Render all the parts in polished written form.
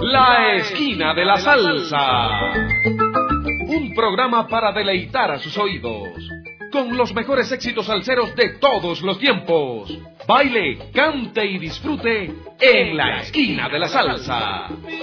La Esquina de la Salsa. Un programa para deleitar a sus oídos, con los mejores éxitos salseros de todos los tiempos. Baile, cante y disfrute en La Esquina de la Salsa.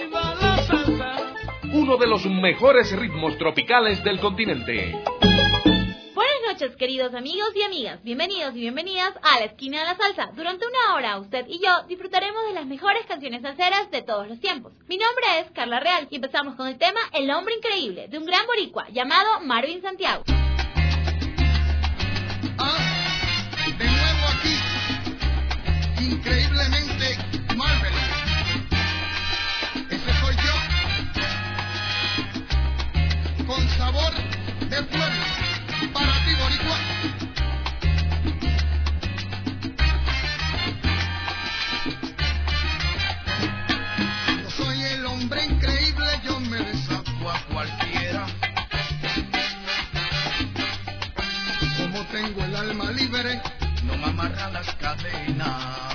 Uno de los mejores ritmos tropicales del continente. Buenas noches, queridos amigos y amigas. Bienvenidos y bienvenidas a La Esquina de la Salsa. Durante una hora, usted y yo disfrutaremos de las mejores canciones salseras de todos los tiempos. Mi nombre es Carla Real y empezamos con el tema El Hombre Increíble, de un gran boricua llamado Marvin Santiago. De nuevo aquí, increíblemente Marvel. Ese soy yo, con sabor de pueblo, para ti, boricua. Yo soy el hombre increíble, yo me desato a cualquiera. Como tengo el alma libre, no me amarran las cadenas.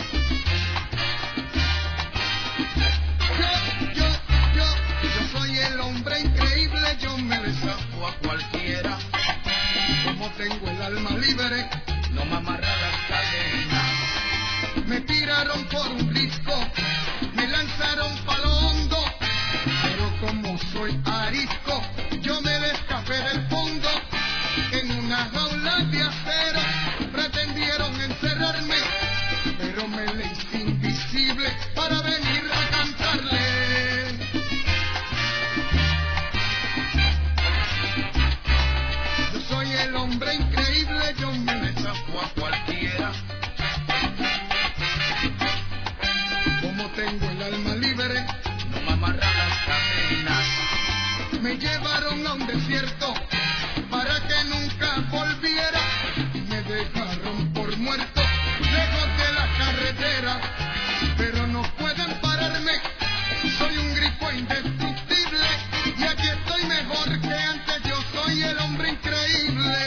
Yo soy el hombre increíble, yo me desato a cualquiera. Como tengo el alma libre, no me amarran las cadenas. Me tiraron por un risco, me lanzaron palo hondo, pero como soy arisco, yo me escapé del fondo. En una jaula de acero pretendieron encerrarme, pero me le hice invisible para venir a cantarle. Yo soy el hombre increíble, yo me desato a cualquiera. Como tengo el alma libre, no me amarran las cadenas. Me llevaron a un desierto para que nunca volviera, y me dejaron por muerto lejos de la carretera, pero no pueden pararme, soy un grifo indestructible, y aquí estoy mejor que antes, yo soy el hombre increíble.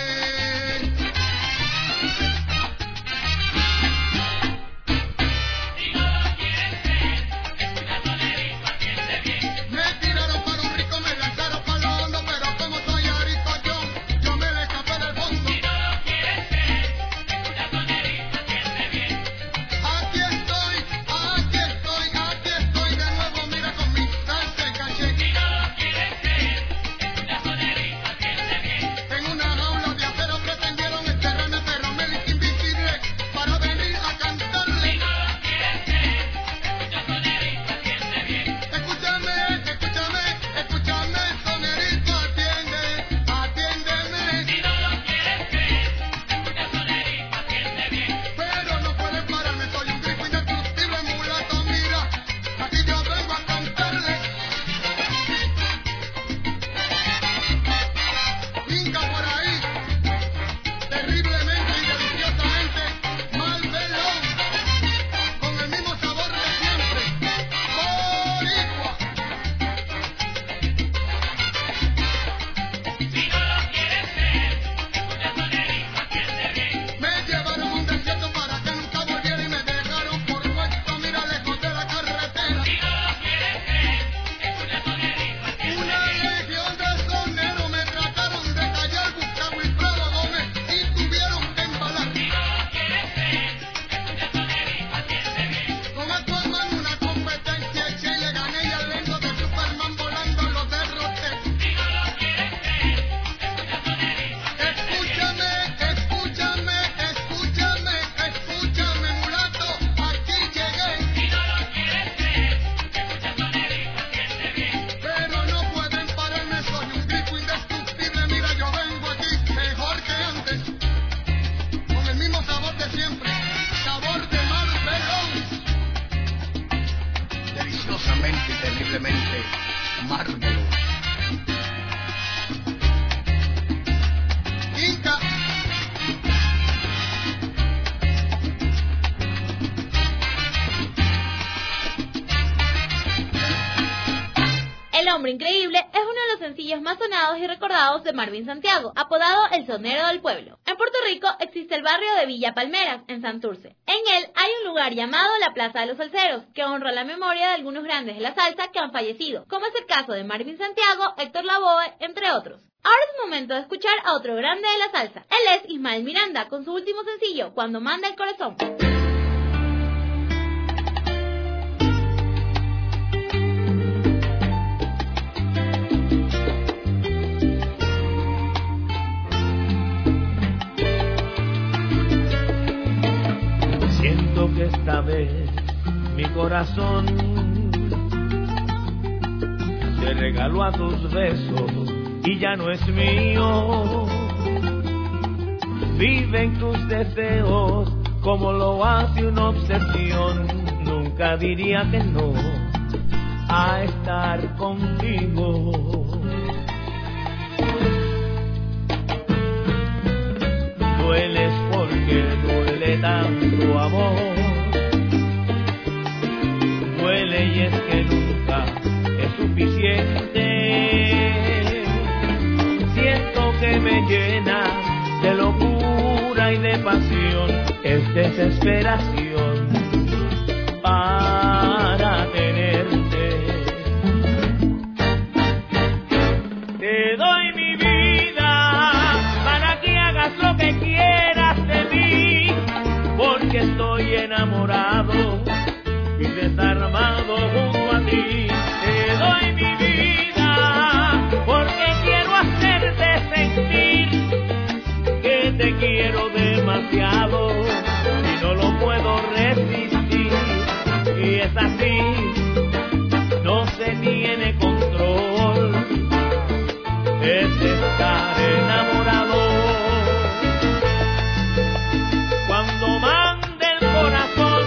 El Hombre Increíble es uno de los sencillos más sonados y recordados de Marvin Santiago, apodado El Sonero del Pueblo. En Puerto Rico existe el barrio de Villa Palmeras, en Santurce. En él hay un lugar llamado la Plaza de los Salseros, que honra la memoria de algunos grandes de la salsa que han fallecido, como es el caso de Marvin Santiago, Héctor Lavoe, entre otros. Ahora es momento de escuchar a otro grande de la salsa. Él es Ismael Miranda, con su último sencillo, Cuando Manda el Corazón. Siento que esta vez mi corazón se regaló a tus besos y ya no es mío. Vive en tus deseos como lo hace una obsesión. Nunca diría que no a estar contigo. Dueles porque duele tanto amor. Duele y es que nunca es suficiente. Siento que me llena de locura y de pasión. Es desesperación para tenerte. Te doy mi vida para que hagas lo que quieras de mí, porque estoy enamorado y desarmado junto a ti. Te doy mi vida porque quiero hacerte sentir que te quiero demasiado y no lo puedo resistir. Y es así, no se tiene control, es estar enamorado. Cuando mande el corazón,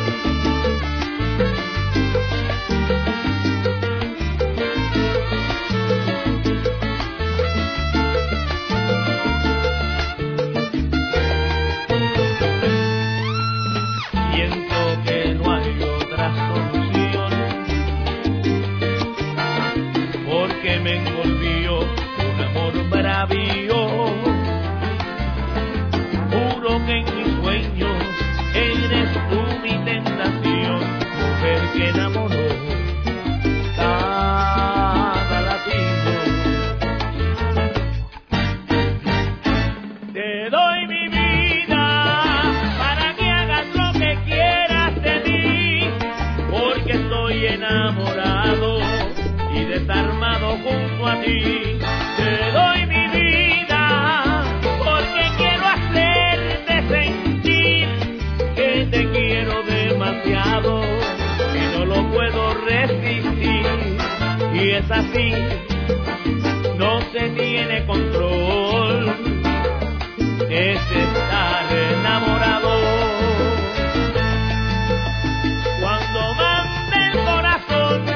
siento que no hay otra solución, porque me envolvió un amor bravío. Juro que en mis sueños eres tú mi tentación, mujer que enamoró cada latido. Te doy mi vida para que hagas lo que quieras de mí, porque estoy enamorado y desarmado junto a ti. Te doy mi vida porque quiero hacerte sentir que te quiero demasiado y no lo puedo resistir. Y es así, no se tiene control, es estar enamorado. Cuando mande el corazón,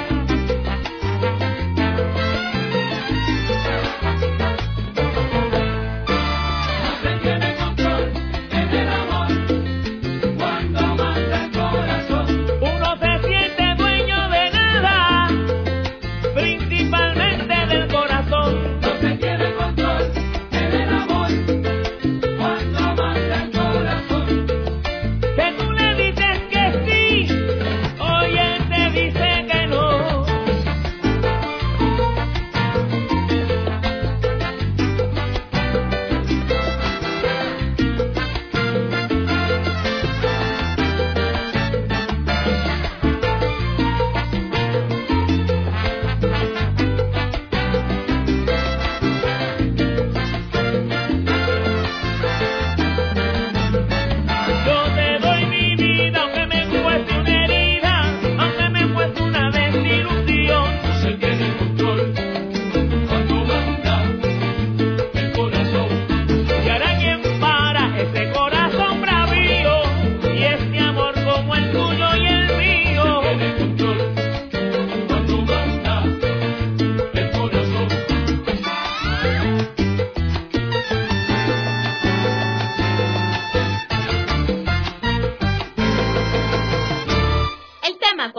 No se tiene control en el amor cuando manda el corazón. uno se siente dueño de nada, principalmente del corazón. No se tiene control en el amor cuando manda el corazón.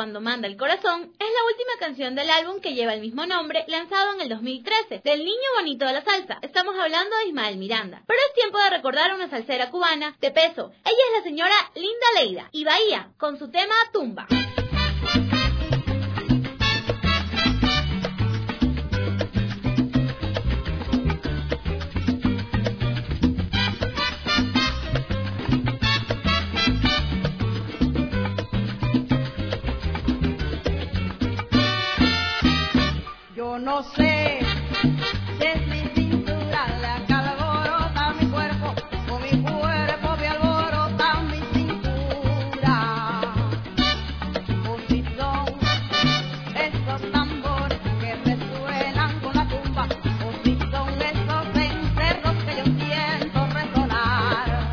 Cuando manda el corazón es la última canción del álbum que lleva el mismo nombre, lanzado en el 2013, del niño bonito de la salsa. Estamos hablando de Ismael Miranda. Pero es tiempo de recordar a una salsera cubana de peso. Ella es la señora Linda Leida y Bahía, con su tema Tumba. No sé si es mi cintura la que alborota mi cuerpo o mi cuerpo me alborota mi cintura, o si son esos tambores que resuenan con la tumba, o si son esos encerros que yo siento resonar,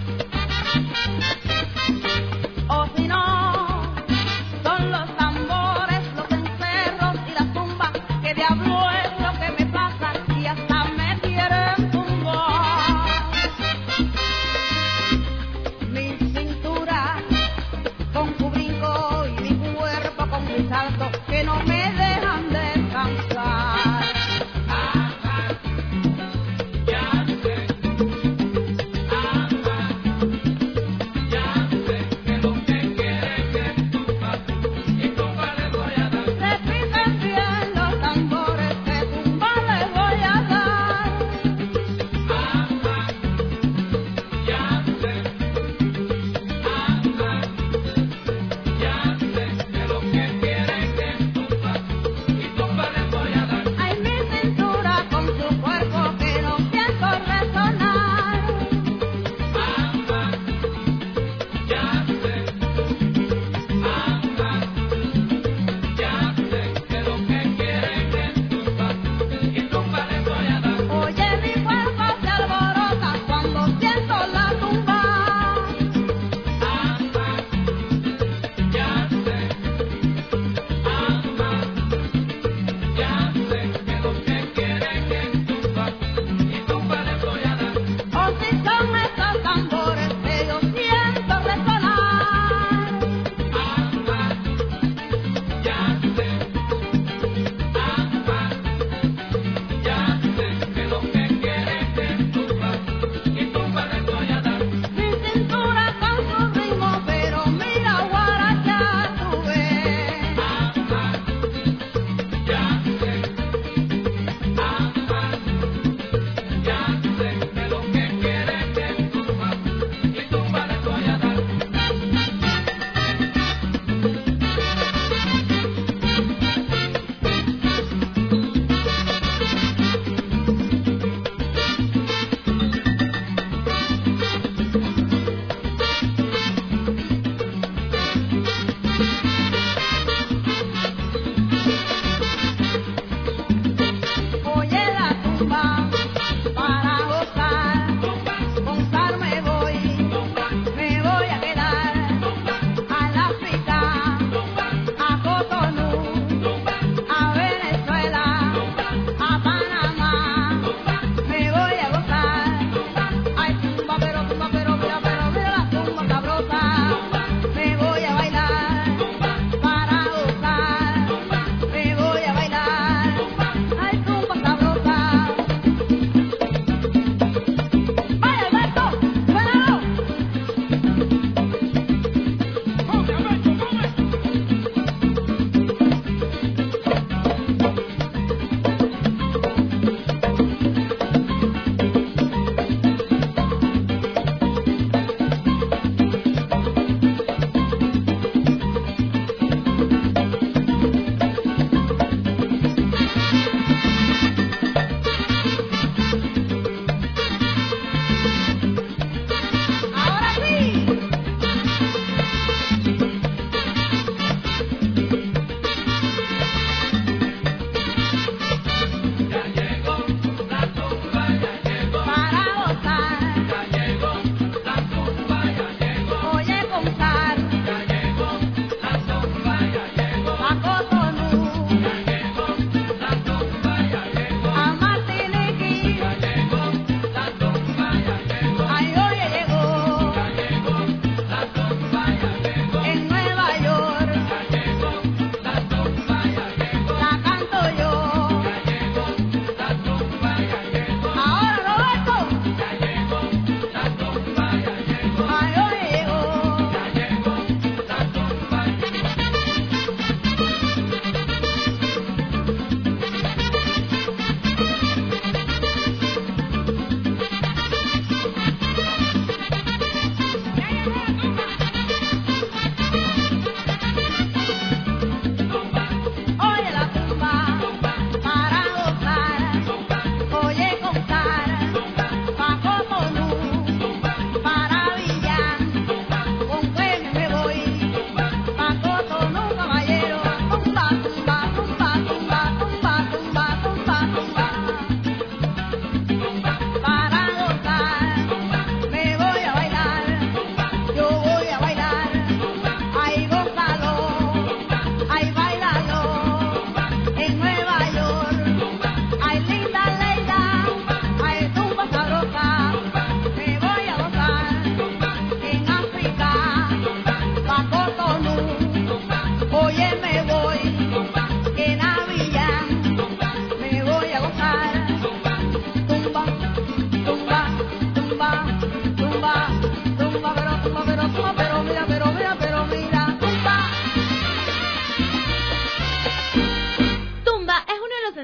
o si no son los tambores, los encerros y las tumbas. ¿Qué diablo es lo que me pasa? Y hasta me quieren tumbar. Mi cintura con su brinco y mi cuerpo con mi salto que no me dejan descansar.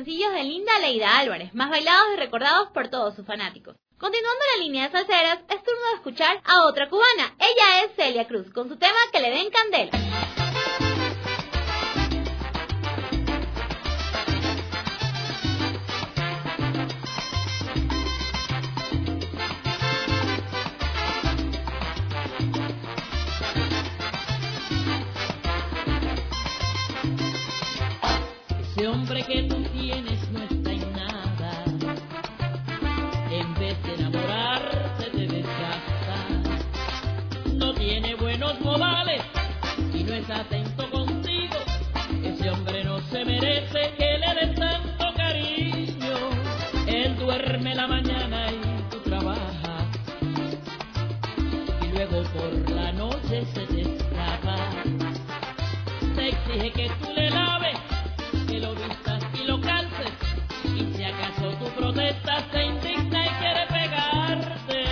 sencillos de Linda Leida Álvarez, más bailados y recordados por todos sus fanáticos. Continuando la línea de salseras, es turno de escuchar a otra cubana. Ella es Celia Cruz, con su tema Que le den candela. Ese hombre que tú tienes no está en nada. En vez de enamorarse te desgasta. No tiene buenos modales y no es atento contigo. Ese hombre no se merece que le des tanto cariño. Él duerme la mañana y tú trabajas. Y luego por la noche se te escapa. Te exige que tú le laves, que lo vistas y lo calces, y si acaso tú protestas se indigna y quiere pegarte.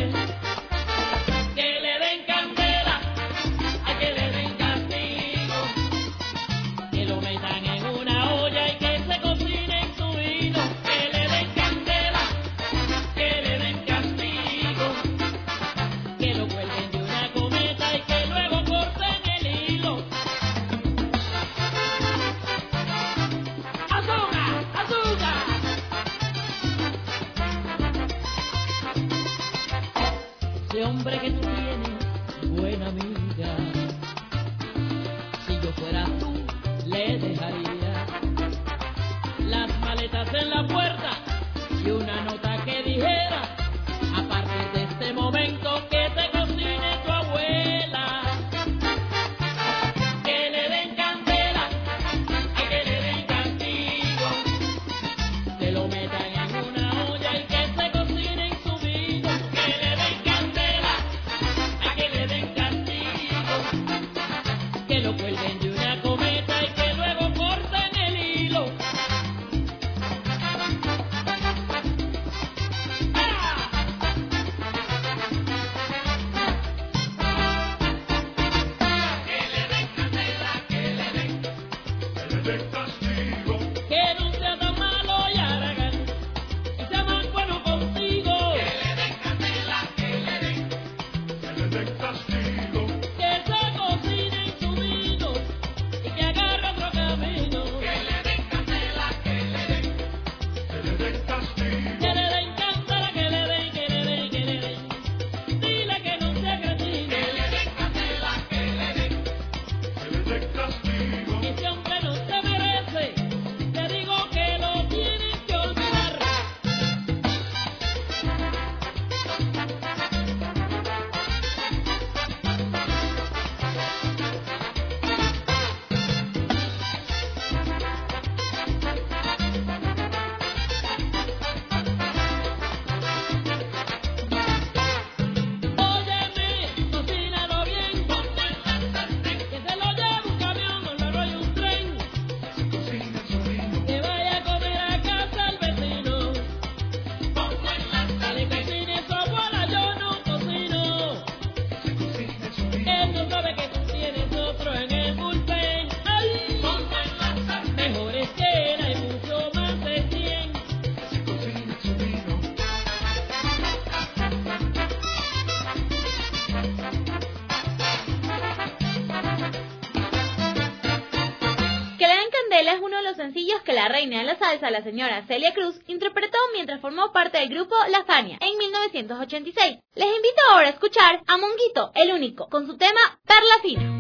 Que le den candela, a que le den castigo, que lo metan en una olla y que se cocine en su vino. Que le den candela, que le den castigo, que lo cuelguen de una cometa y que luego corten el hilo. Ese hombre que tú tienes, buena amiga, si yo fuera tú, le dejaría las maletas en la puerta y una nota que dijera: a partir de este momento que te cocine tu abuela. Que le den candela, a que le den castigo, que lo metan en una olla y que se cocine en su vino. Que le den candela, a que le den castigo, que lo cuelguen de una cometa y que luego corten el hilo. ¡Ah! Que le den candela, que le den castigo, que no sea tan malo y haragán, y sea más bueno contigo. Que le den candela, que le den castigo, que se cocine en su vino y que agarre otro camino. Que le den candela, que le den castigo, que le den candela, que le den. Dile que no sea cretino. Que le den candela, que le den castigo. Ese hombre no se merece, te digo que lo tienes que olvidar. Óyeme, cocínalo bien, que se lo lleve un camión, un carro y un tren, que vaya a comer a casa al vecino. Que le cocine su abuela, yo no cocino. Él no sabe que tú tienes otro en el bullpen. Ay, mejor es que él hay mucho más de 100. Que le den candela es uno de los sencillos que la reina de la salsa, la señora Celia Cruz, interpretó mientras formó parte del grupo La Fania en 1986. Les invito ahora a escuchar a Monguito, el único, con su tema Perla Fina.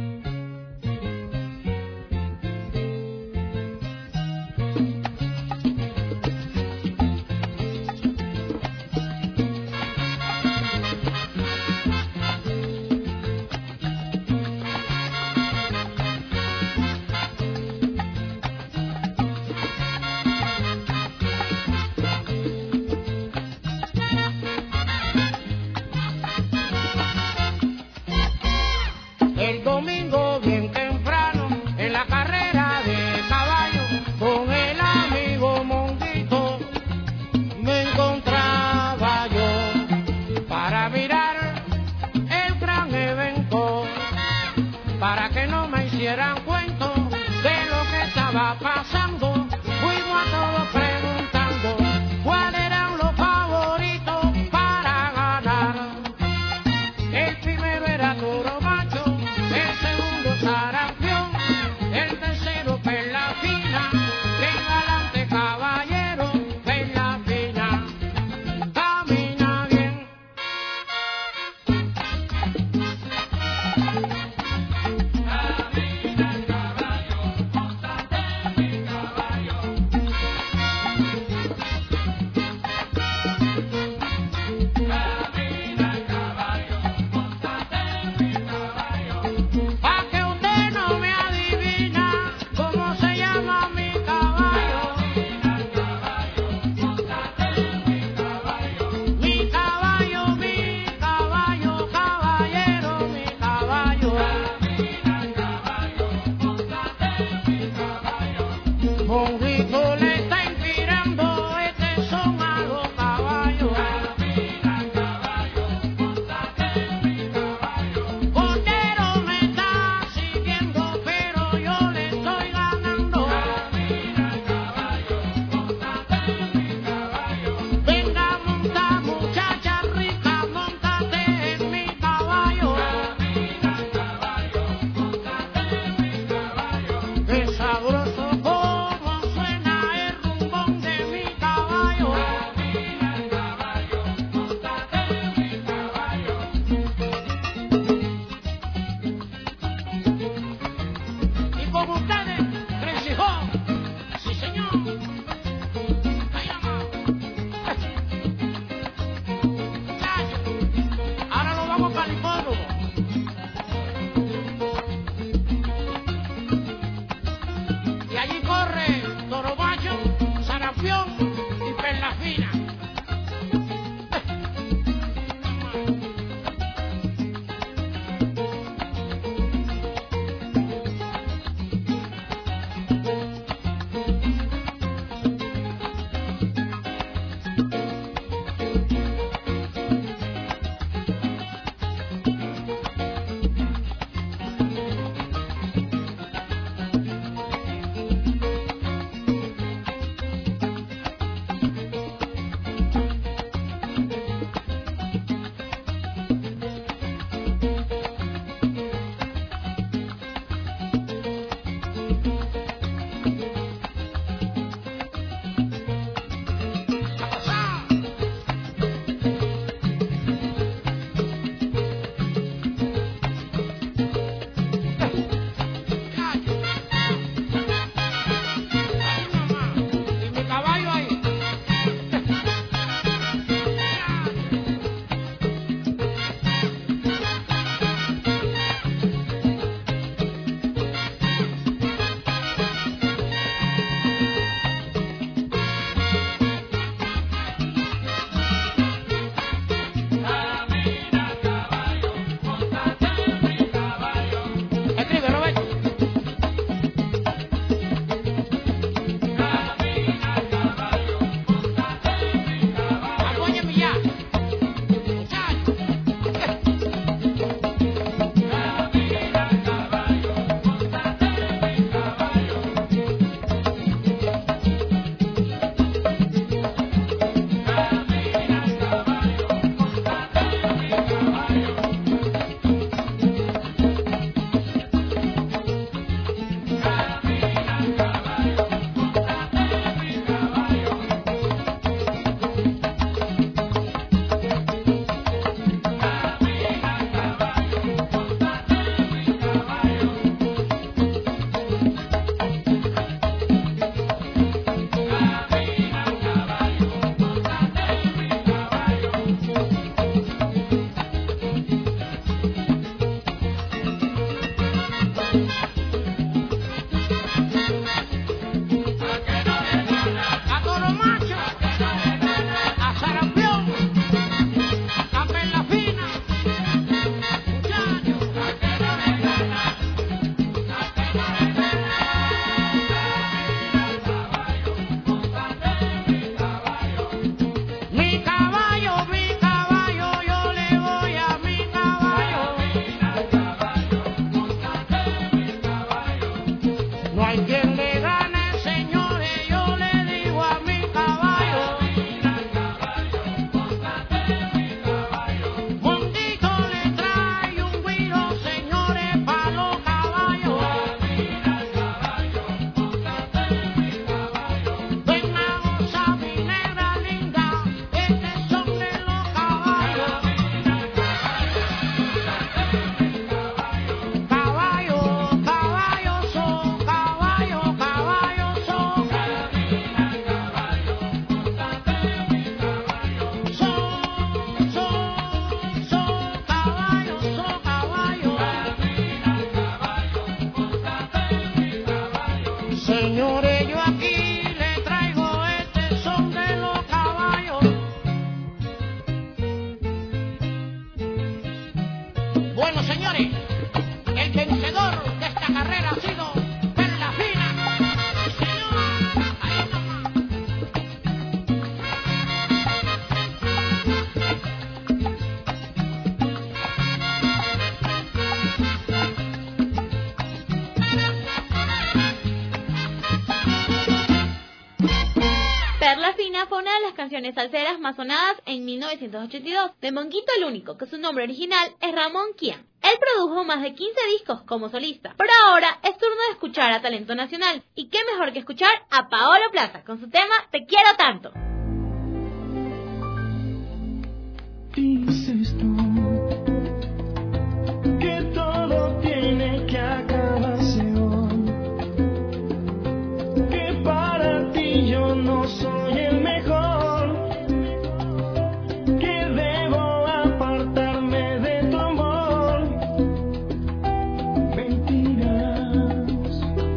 El domingo bien temprano en la carrera de caballo con el amigo Monguito me encontraba yo para mirar el gran evento, para que no me hicieran cuento de lo que estaba pasando. Fuimos a todo qué sabroso como suena el rumbón de mi caballo. Camina el caballo, móntate en mi caballo. Y con ustedes, Crisijón. Sí, señor. Ahí vamos. Muchachos, ahora nos vamos para el hipódromo. Y allí corre Toro Macho, Sarampión y Perla Fina. Y mi caballo ahí. Camina el caballo, móntate en mi caballo. Escribe, Roberto. Camina el caballo, móntate en mi caballo. Apóyame ya. Muchachos. Camina el caballo, móntate en mi caballo. Camina el caballo, móntate en mi caballo. Camina el caballo, móntate en mi caballo. Camina el caballo, móntate en mi caballo. Camina el caballo, móntate en mi caballo. A Toro Macho. A Sarampión. A Perla Fina. Muchachos. Mi caballo, yo le voy a mi caballo. No hay quien le gane, señores, yo le digo a mi caballo. Mondito le trae un guiro, señores, pa' los caballos. Ven a gozar, mi negra linda, este son de los caballos. Caballo, caballo son, caballo, caballo son. Son caballos, son caballos. Señores, yo aquí le traigo este son de los caballos. Bueno, señores, el vencedor de esta carrera ha sido Perla Fina. Señora, ahí nomás. Latina fue una de las canciones salseras más sonadas en 1982, de Monguito el Único, que su nombre original es Ramón Kian. Él produjo más de 15 discos como solista, pero ahora es turno de escuchar a talento nacional, y qué mejor que escuchar a Paolo Plaza con su tema Te Quiero Tanto. Dices tú que todo tiene que acabarse hoy, que para ti yo no soy el mejor, que debo apartarme de tu amor. Mentiras,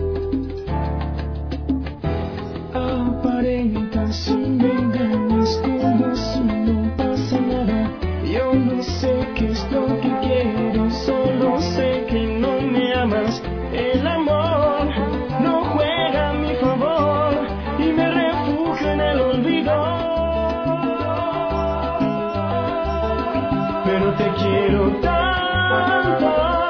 aparentas y me engañas como si no pasa nada. Yo no sé qué es lo que quiero, solo sé que no me amas. El amor no juega a mi favor y me refugio en el olvido. Pero te quiero tanto,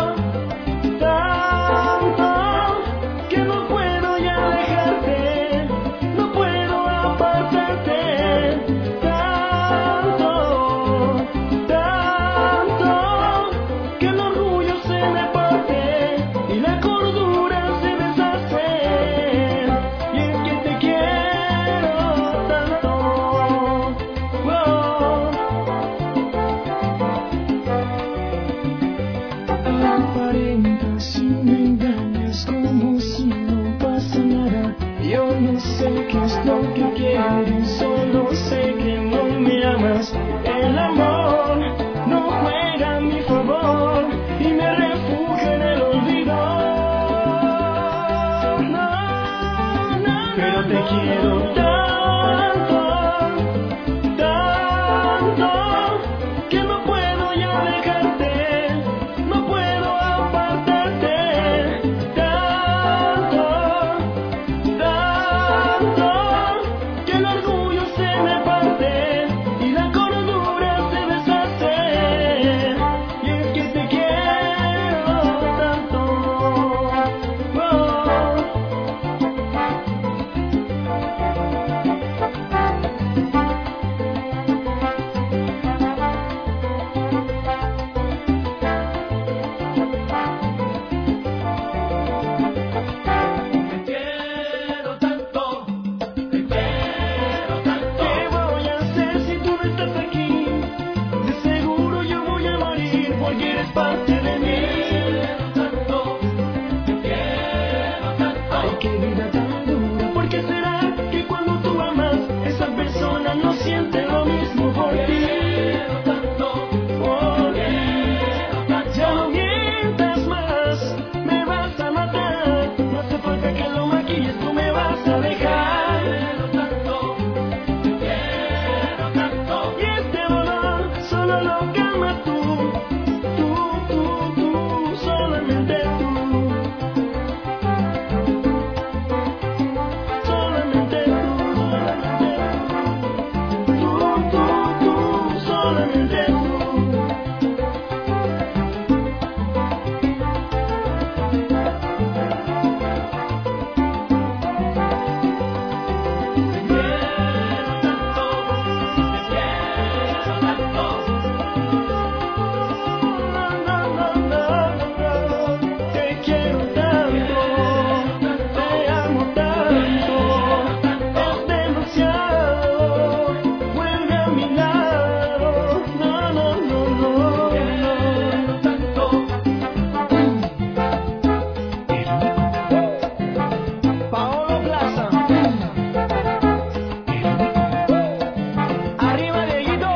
tanto, que no puedo ya dejarte, no puedo apartarte. Tanto, tanto, que el orgullo se me parte y la cordura se deshace. Y es que te quiero tanto. Aparentas y me engañas como si no pasa nada. Yo no sé qué es lo que quieres, solo sé que no me amas. El amor no juega a mi favor y me refugio en el olvido. No, no, pero te quiero tanto, tanto, que no puedo ya dejarte, no puedo apartarte. Tanto, tanto, que el orgullo se me parte y la cordura se deshace. Y es que te quiero tanto. Te quiero tanto, te quiero tanto. ¿Qué voy a hacer si tú no estás aquí? De seguro yo voy a morir porque eres parte de mí. Te quiero tanto. Ay, qué vida tan dura. ¿Por qué será que cuando tú amas, esa persona no siente lo mismo por ti? Por ti. Ya no mientas más, me vas a matar. No hace falta que lo maquilles, tú me vas a dejar. Y este dolor solo lo calmas tú, solamente tú. Solamente tú, solamente tú. Te quiero tanto, te amo tanto, es demasiado, vuelve a mi lado. No, no, no, no, Paolo Plaza, arriba de Guido.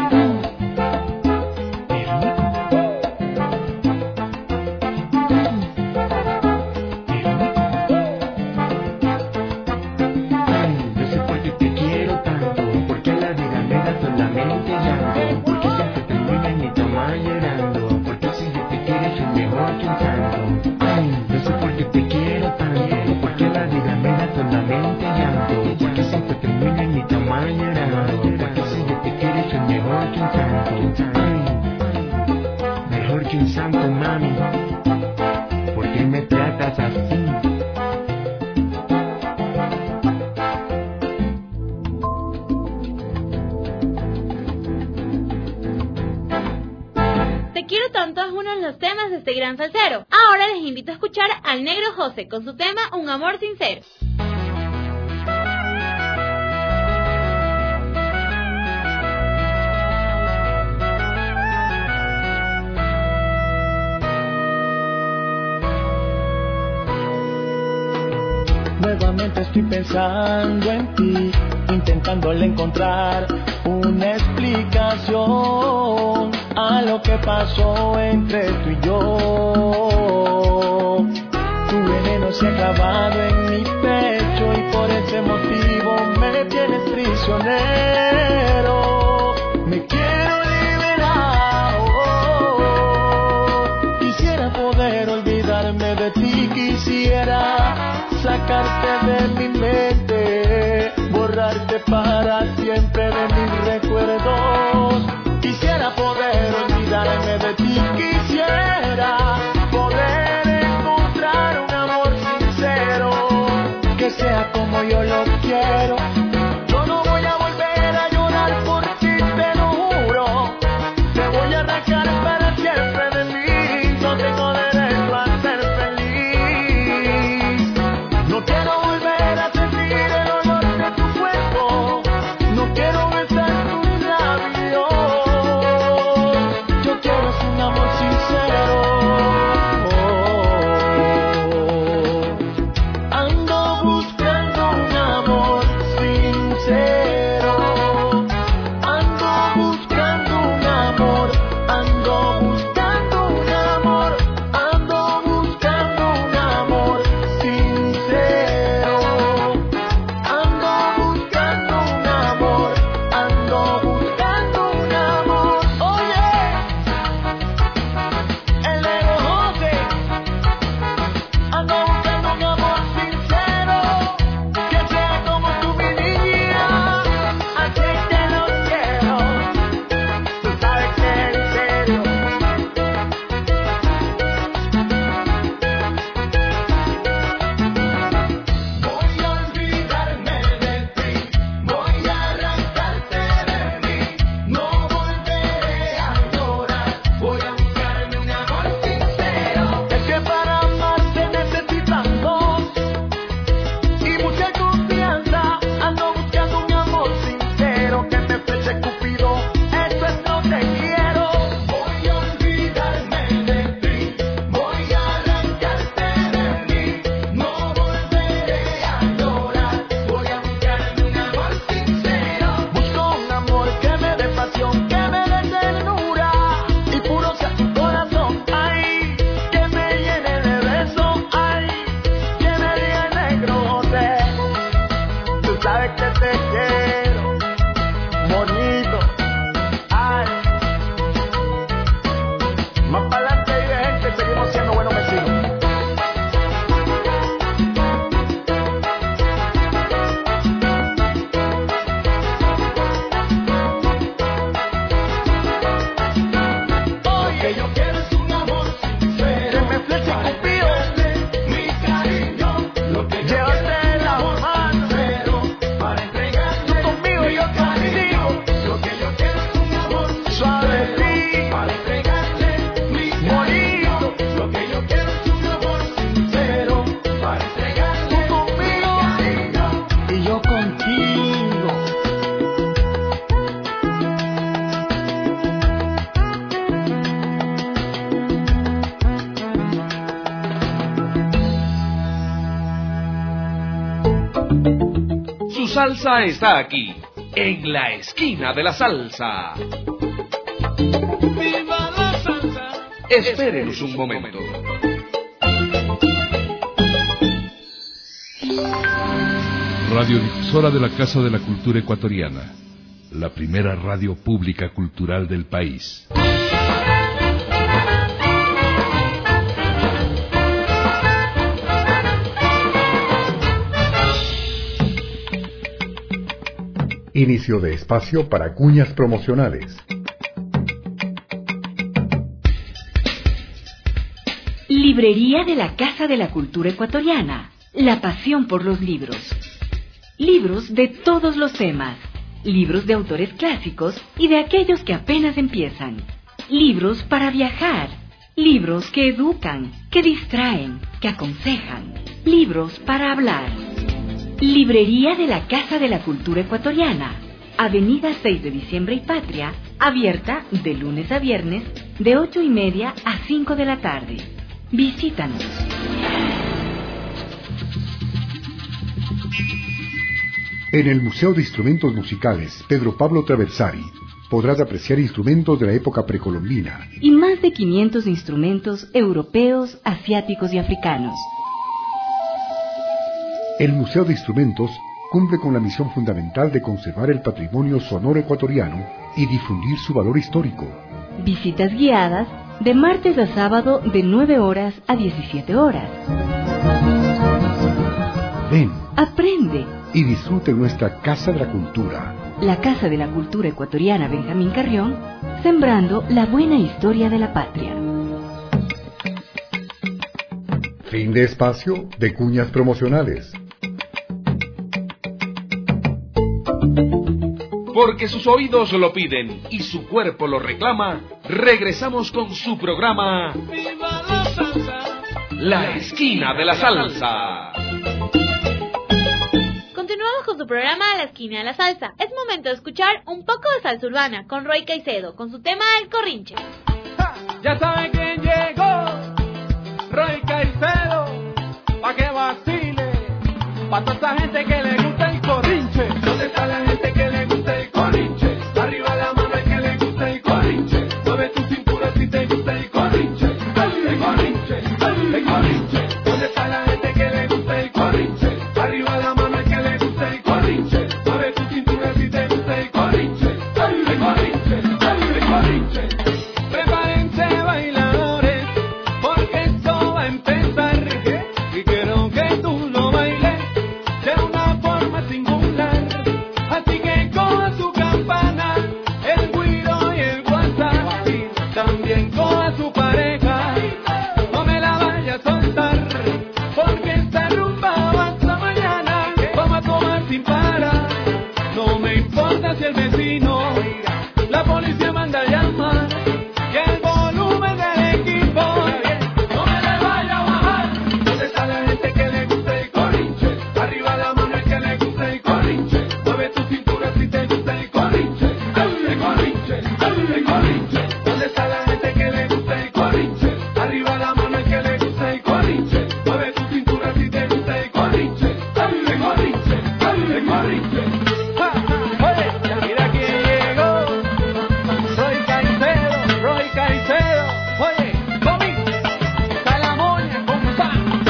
No sé por qué te quiero tanto, porque la vida me da solamente llanto, porque siempre termina en mi cama llorando, porque si yo te quiero soy mejor que un santo. Ay, no sé por qué te quiero tanto, porque la vida me da solamente llanto, porque siempre termina en mi cama llorando, porque si yo te quiero soy mejor que un santo. Ay, mejor que un santo, mami, ¿por qué me tratas así? quiero tanto es uno de los temas de este gran salsero. Ahora les invito a escuchar al Negro José con su tema Un amor sincero. Nuevamente estoy pensando en ti, intentándole encontrar una explicación a lo que pasó entre tú y yo. Tu veneno se ha clavado en mi pecho y por ese motivo me tienes prisionero. Me quiero liberar, quisiera poder olvidarme de ti, quisiera sacarte de mi mente, borrarte para siempre de mis recuerdos. Quisiera poder olvidarme de ti, quisiera poder encontrar un amor sincero, que sea como yo lo quiero. Yo no voy a volver a llorar por ti, te lo juro. Te voy a arrancar para siempre de mí, no tengo derecho a ser feliz. No quiero volver a sentir el olor de tu cuerpo, no quiero besar tus labios. Yo quiero un amor sincero. Ando buscando un amor sincero. Ando buscando un amor. Ando buscando un amor. Ando buscando un amor sincero. Ando buscando un amor. Ando buscando un amor. Oye, el Negro José. Ando buscando un amor sincero, que sea como tú, mi niña. Así te lo quiero. Tú sabes que es en serio. Voy a olvidarme de ti, voy a arrancarte de mí, no volveré a llorar, voy a buscarme un amor sincero. Es que para amarte necesitan dos y mucha confianza. Ando buscando un amor sincero, que me fleche Cupido, eso es no te quiero. Voy a olvidarme de ti, voy a arrancarte de mí, no volveré a llorar, voy a buscarme un amor sincero. Busco un amor que me dé pasión, que me dé ternura y puro sea tu corazón. Ay, que me llene de besos, ay, que me diga el Negro José. Tú sabes que te quiero, bonito. Ay, más para adelante hay gente, seguimos siendo buenos vecinos. Oye, yo quiero es un amor sincero, que me fleche Cupido, mi cariño, lo que yo quiero es la mano, para entregarle tú conmigo y yo contigo. Lo que yo quiero es un amor suavecito, para entregarle mi cariño. Lo que yo quiero es un amor sincero, para entregarle tú conmigo y yo contigo. Su salsa está aquí, en la esquina de la salsa. ¡Viva la salsa! Espérenos un momento. Radiodifusora de la Casa de la Cultura Ecuatoriana, la primera radio pública cultural del país. Inicio de espacio para cuñas promocionales. Librería de la Casa de la Cultura Ecuatoriana. La pasión por los libros. Libros de todos los temas. Libros de autores clásicos y de aquellos que apenas empiezan. Libros para viajar. Libros que educan, que distraen, que aconsejan. Libros para hablar. Librería de la Casa de la Cultura Ecuatoriana. Avenida 6 de Diciembre y Patria, abierta de lunes a viernes, de 8:30 a 5 de la tarde. Visítanos. En el Museo de Instrumentos Musicales Pedro Pablo Traversari podrás apreciar instrumentos de la época precolombina y más de 500 instrumentos europeos, asiáticos y africanos. El Museo de Instrumentos cumple con la misión fundamental de conservar el patrimonio sonoro ecuatoriano y difundir su valor histórico. Visitas guiadas de martes a sábado de 9 horas a 17 horas. Ven, aprende y disfrute nuestra Casa de la Cultura. La Casa de la Cultura Ecuatoriana Benjamín Carrión, sembrando la buena historia de la patria. Fin de espacio de cuñas promocionales. Porque sus oídos lo piden y su cuerpo lo reclama, regresamos con su programa ¡Viva la salsa! La Esquina de la Salsa. Continuamos con su programa La Esquina de la Salsa. Es momento de escuchar un poco de salsa urbana con Roy Caicedo, con su tema El Corrinche. ¡Ja! Ya saben quién llegó, Roy Caicedo, pa' que vacile, pa' toda esa gente que le gusta el corrinche. ¿Dónde está la gente que le gusta el corrinche? Arriba la mano el que le gusta el corrinche. Mueve tu cintura si te gusta el corrinche. El corrinche, el corrinche. ¿Dónde está la gente que le gusta el corrinche? Arriba la mano el que le gusta el corrinche. Mueve tu cintura si te gusta el corrinche. El corrinche, el corrinche. Prepárense bailadores, porque esto va a empezar. Y quiero que tú lo bailes de una forma singular. Así que coja su campana, el güiro y el WhatsApp. También coja su pareja, no me la vaya a soltar, porque esta rumba va hasta mañana. Vamos a tomar sin parar, no me importa si el vecino, la policía manda a llamar, que el volumen del equipo no me le vaya a bajar. ¿Dónde está la gente que le gusta el corrinche? Arriba la mano el que le gusta el corrinche. Mueve tu cintura si te gusta el corrinche. El corrinche, el corrinche. ¿Dónde está la gente que le gusta el corrinche? Arriba la mano el que le gusta el corrinche. Mueve tu cintura si te gusta el corrinche. El corrinche, el corrinche. ¡Ja, ja! Oye, ya mira quién llegó. Roy Caicedo, Roy Caicedo. Oye, Bobby, está la moña con pan.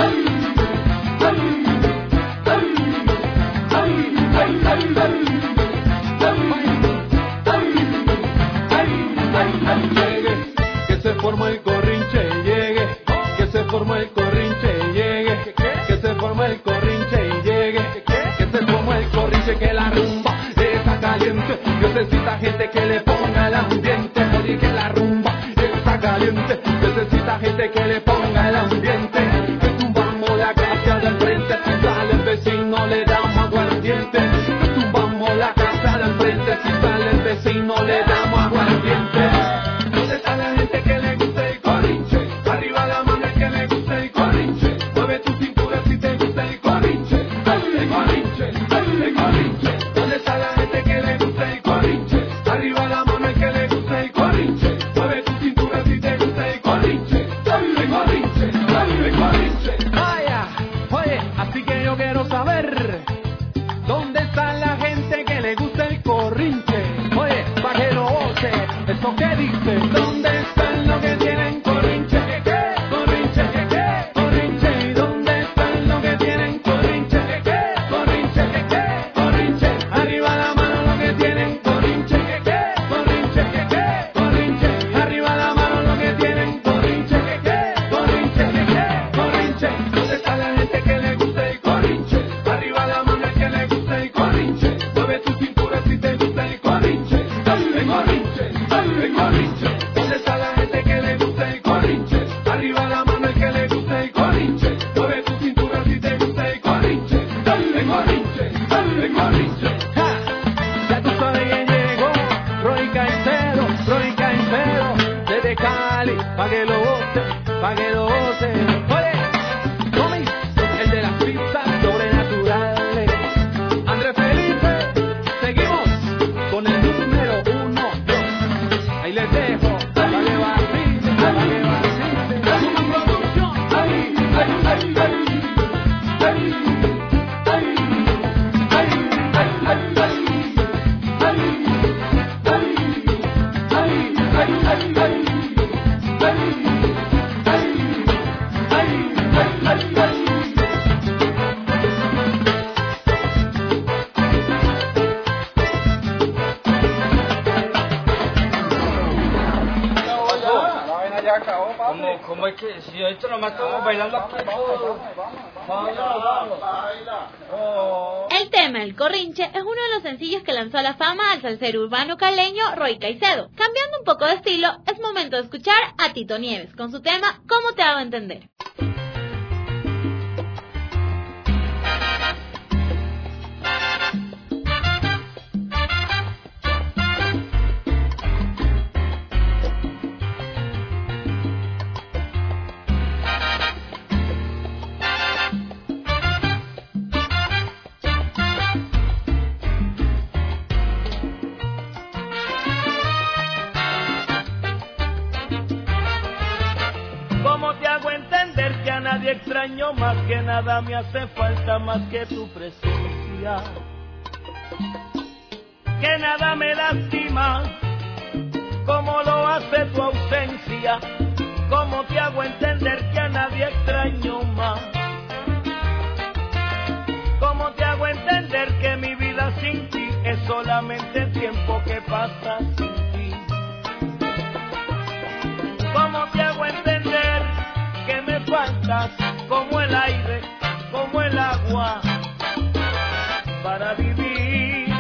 Llegue, que se forma el corrinche, llegue, que se forma el corrinche, llegue, que se forma el corrinche, llegue, que se forma el corrinche, que la rumba está caliente, necesita gente que le ponga el ambiente, oye que la rumba está caliente, necesita gente que le ponga el ambiente, que tumbamos la casa del frente, si sale el vecino le damos aguardiente, que tumbamos la casa del frente, si sale el vecino le damos aguardiente. ¿Dónde está la gente que le gusta el ¿Cómo es que si esto nomás estamos bailando aquí? El tema El Corrinche es uno de los sencillos que lanzó a la fama al salsero urbano caleño Roy Caicedo. Cambiando un poco de estilo, es momento de escuchar a Tito Nieves con su tema ¿Cómo te hago entender? Nadie extraño más que nada, me hace falta más que tu presencia, que nada me lastima como lo hace tu ausencia. ¿Cómo te hago entender que a nadie extraño más? ¿Cómo te hago entender que mi vida sin ti es solamente el tiempo que pasa sin ti? ¿Cómo te hago entender que me faltas como el aire, como el agua para vivir?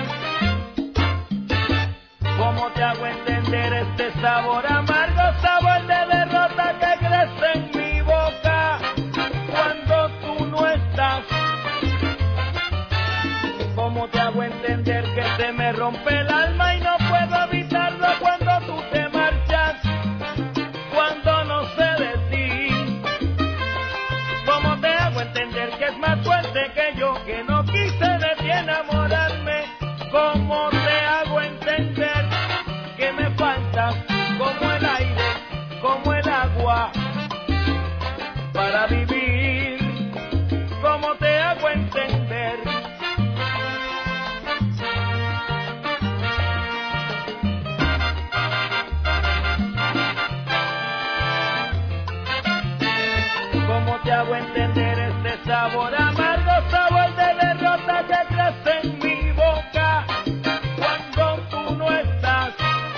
¿Cómo te hago entender este sabor amargo, sabor de derrota que crece en mi boca cuando tú no estás? ¿Cómo te hago entender que se me rompe el alma y no puedo evitarlo cuando tú te marchas, cuando no sé de ti? ¿Cómo te hago entender que es más fuerte que yo, que no quise de ti enamorarme? ¿Cómo te hago entender que me faltas como el aire, como el agua para vivir? ¿Cómo te hago entender? ¿Cómo te hago entender este sabor amargo, sabor de derrota que crece en mi boca cuando tú no estás?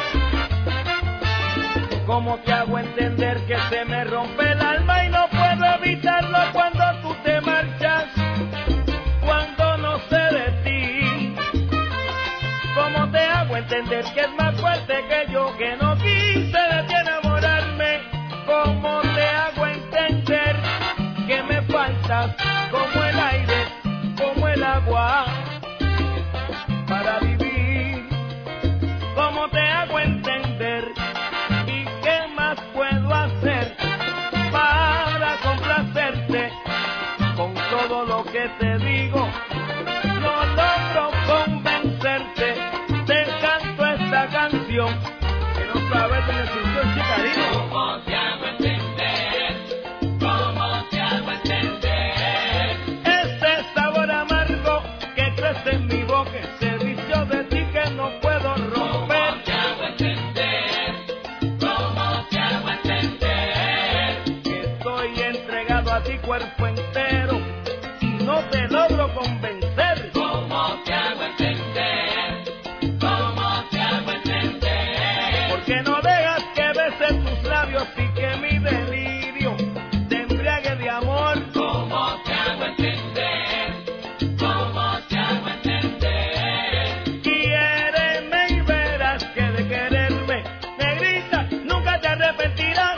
¿Cómo te hago entender que se me rompe el alma y no puedo evitarlo cuando tú te marchas, cuando no sé de ti? ¿Cómo te hago entender que es más fuerte que yo, que no quise de ti enamorarme? ¿Cómo te hago entender que me faltas como el aire, como el agua para vivir? ¿Cómo te hago entender? ¿Y qué más puedo hacer para complacerte con todo lo que te digo? No logro convencerte, te canto esta canción que no sabes de sintió chicarino. ¿Cómo te hago entender? ¿Cómo te hago entender? Este sabor amargo que crece en mi boca, ese vicio de ti que no puedo romper. ¿Cómo te hago entender? ¿Cómo te hago entender? Que estoy entregado a ti cuerpo entero y no te logro convencer. ¿Cómo te hago entender? ¿Cómo te hago entender? Porque no dejas que bese tus labios y que mi delirio te embriague de amor. ¿Cómo te hago entender? ¿Cómo te hago entender? Quiéreme y verás que de quererme, negrita, nunca te arrepentirás.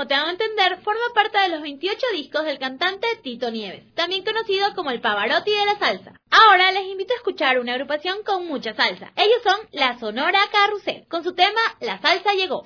como te hago entender, forma parte de los 28 discos del cantante Tito Nieves, también conocido como el Pavarotti de la salsa. Ahora les invito a escuchar una agrupación con mucha salsa. Ellos son la Sonora Carrusel, con su tema La Salsa Llegó.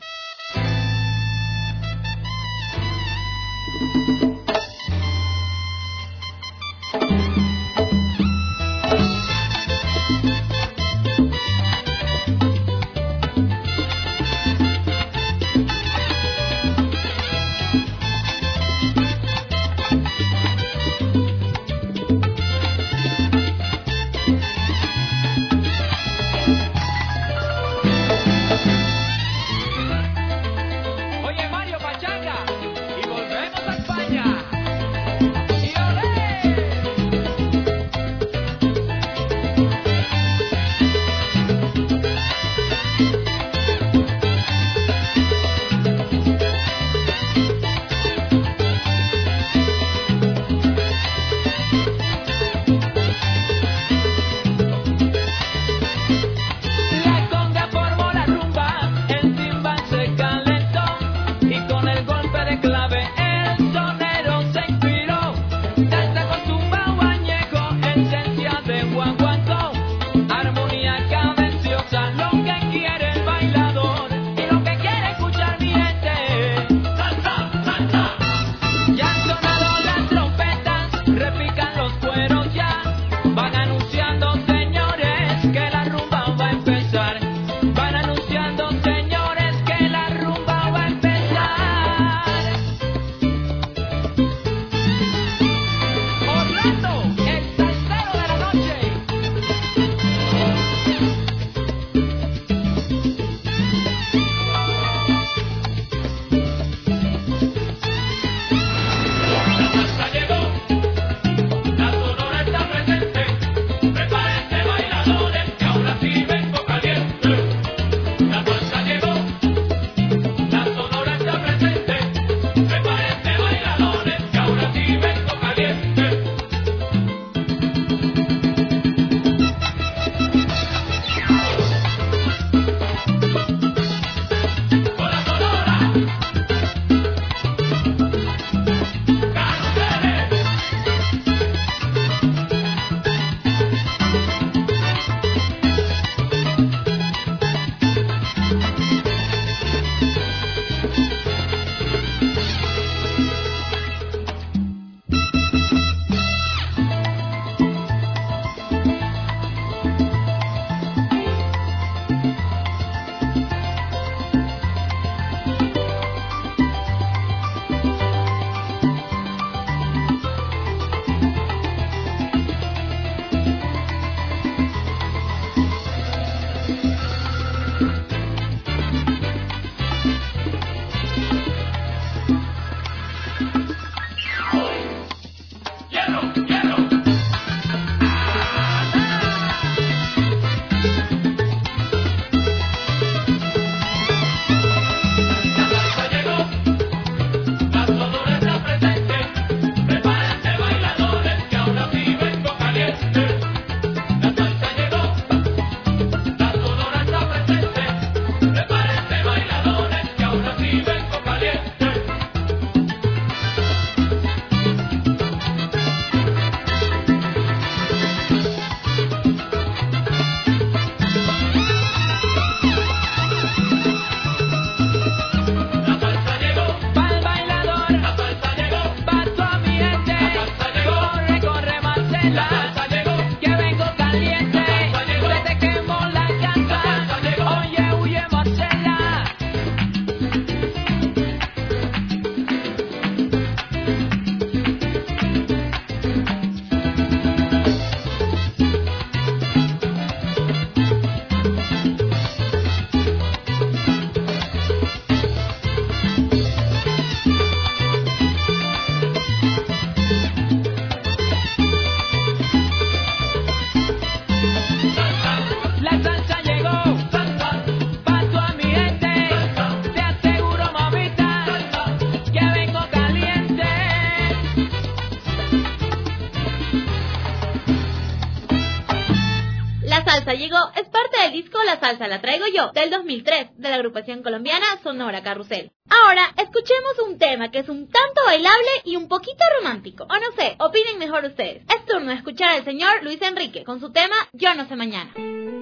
salsa llegó es parte del disco La Salsa la Traigo Yo, del 2003, de la agrupación colombiana Sonora Carrusel. Ahora, escuchemos un tema que es un tanto bailable y un poquito romántico. O no sé, opinen mejor ustedes. Es turno de escuchar al señor Luis Enrique con su tema Yo no sé mañana.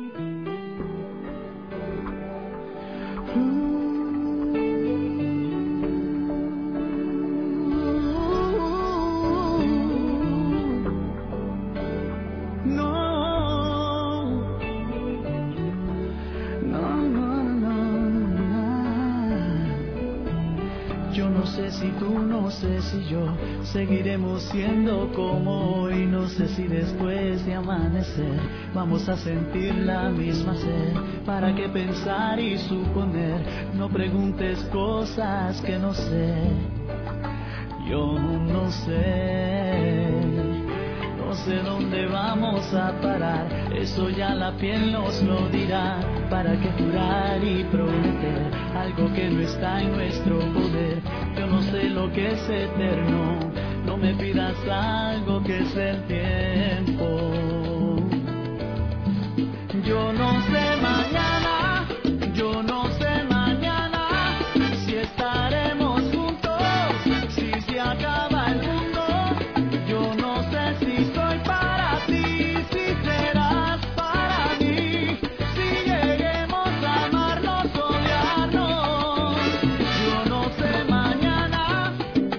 No sé si tú, no sé si yo seguiremos siendo como hoy. No sé si después de amanecer vamos a sentir la misma sed. ¿Para qué pensar y suponer? No preguntes cosas que no sé. Yo no sé. No sé dónde vamos a parar, eso ya la piel nos lo dirá. ¿Para qué jurar y prometer algo que no está en nuestro poder? Yo no sé lo que es eterno, no me pidas algo que es el tiempo. Yo no sé mañana, yo no sé mañana si estaremos juntos, si se acaba el mundo. Yo no sé si soy para ti, si serás para mí, si lleguemos a amarnos, odiarnos. Yo no sé mañana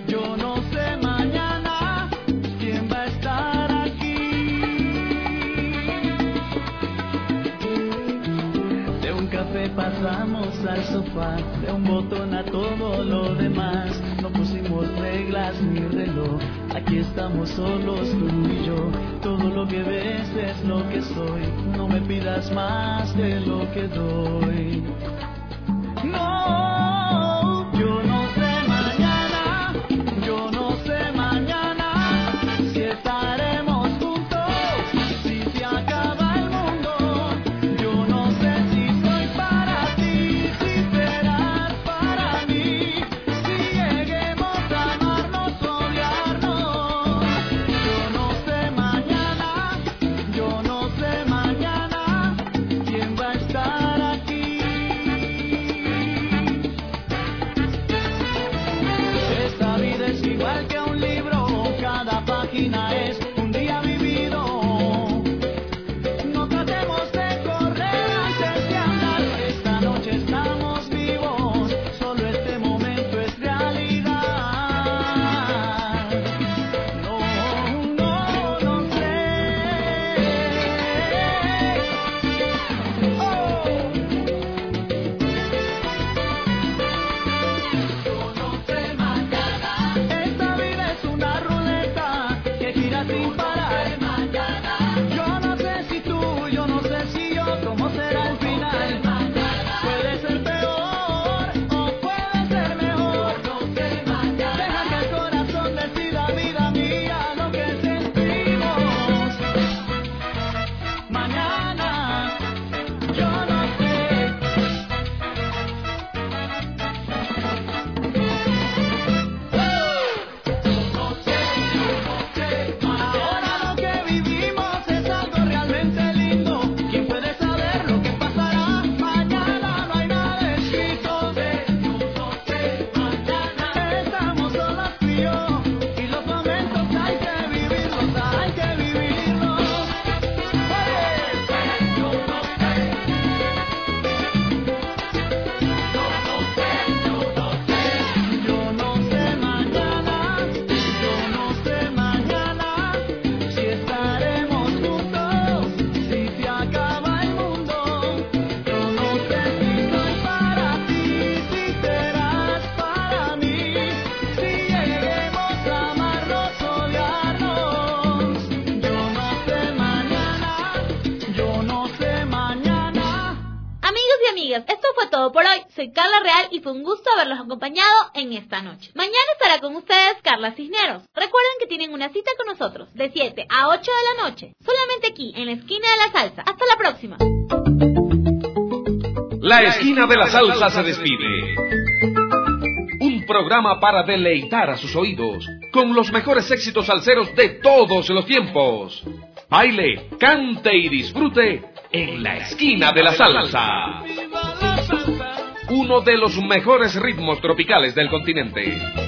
quién va a estar aquí. De un café pasamos al sofá, de un botón a todo lo demás. No pusimos reglas ni reloj, aquí estamos solos tú y yo. Todo lo que ves es lo que soy, no me pidas más de lo que doy. No, yo no sé mañana, yo no sé mañana si estaremos juntos, si se acaba el mundo. Yo no sé si soy para ti, si serás para mí, si lleguemos a amarnos, odiarnos. Yo no sé mañana quién va a estar aquí. Esta vida es igual que un libro, cada página es un día vivido. No tratemos de correr antes de andar, esta noche estamos vivos, solo este momento es realidad. No sé. Yo no sé mañana. Esta vida es una ruleta que gira sin parar. Yo no sé si tú, yo no sé si yo, cómo será el final. Puede ser peor o puede ser mejor. Deja que el corazón decida, vida mía, lo que sentimos. Mañana, yo no sé. Ahora lo que vivimos es algo realmente lindo. ¿Quién puede saber lo que pasará? Mañana no hay nada escrito. Estamos solos tú y yo, y los momentos hay que vivirlos, hay que vivirlos. Yo no sé. Yo no sé mañana si estaremos juntos, si se acaba el mundo. Yo no sé si soy para ti, si serás para mí, si lleguemos a amarnos, odiarnos. Yo no sé mañana. Amigos y amigas, esto fue todo por hoy. Soy Carla Real y fue un gusto haberlos acompañado en esta noche. Mañana estará con ustedes Carla Cisneros. Recuerden que tienen una cita con nosotros de 7 a 8 de la noche, solamente aquí en la esquina de la salsa. Hasta la próxima. La esquina de la salsa se despide. Un programa para deleitar a sus oídos con los mejores éxitos salseros de todos los tiempos. Baile, cante y disfrute en la esquina de la salsa. Uno de los mejores ritmos tropicales del continente.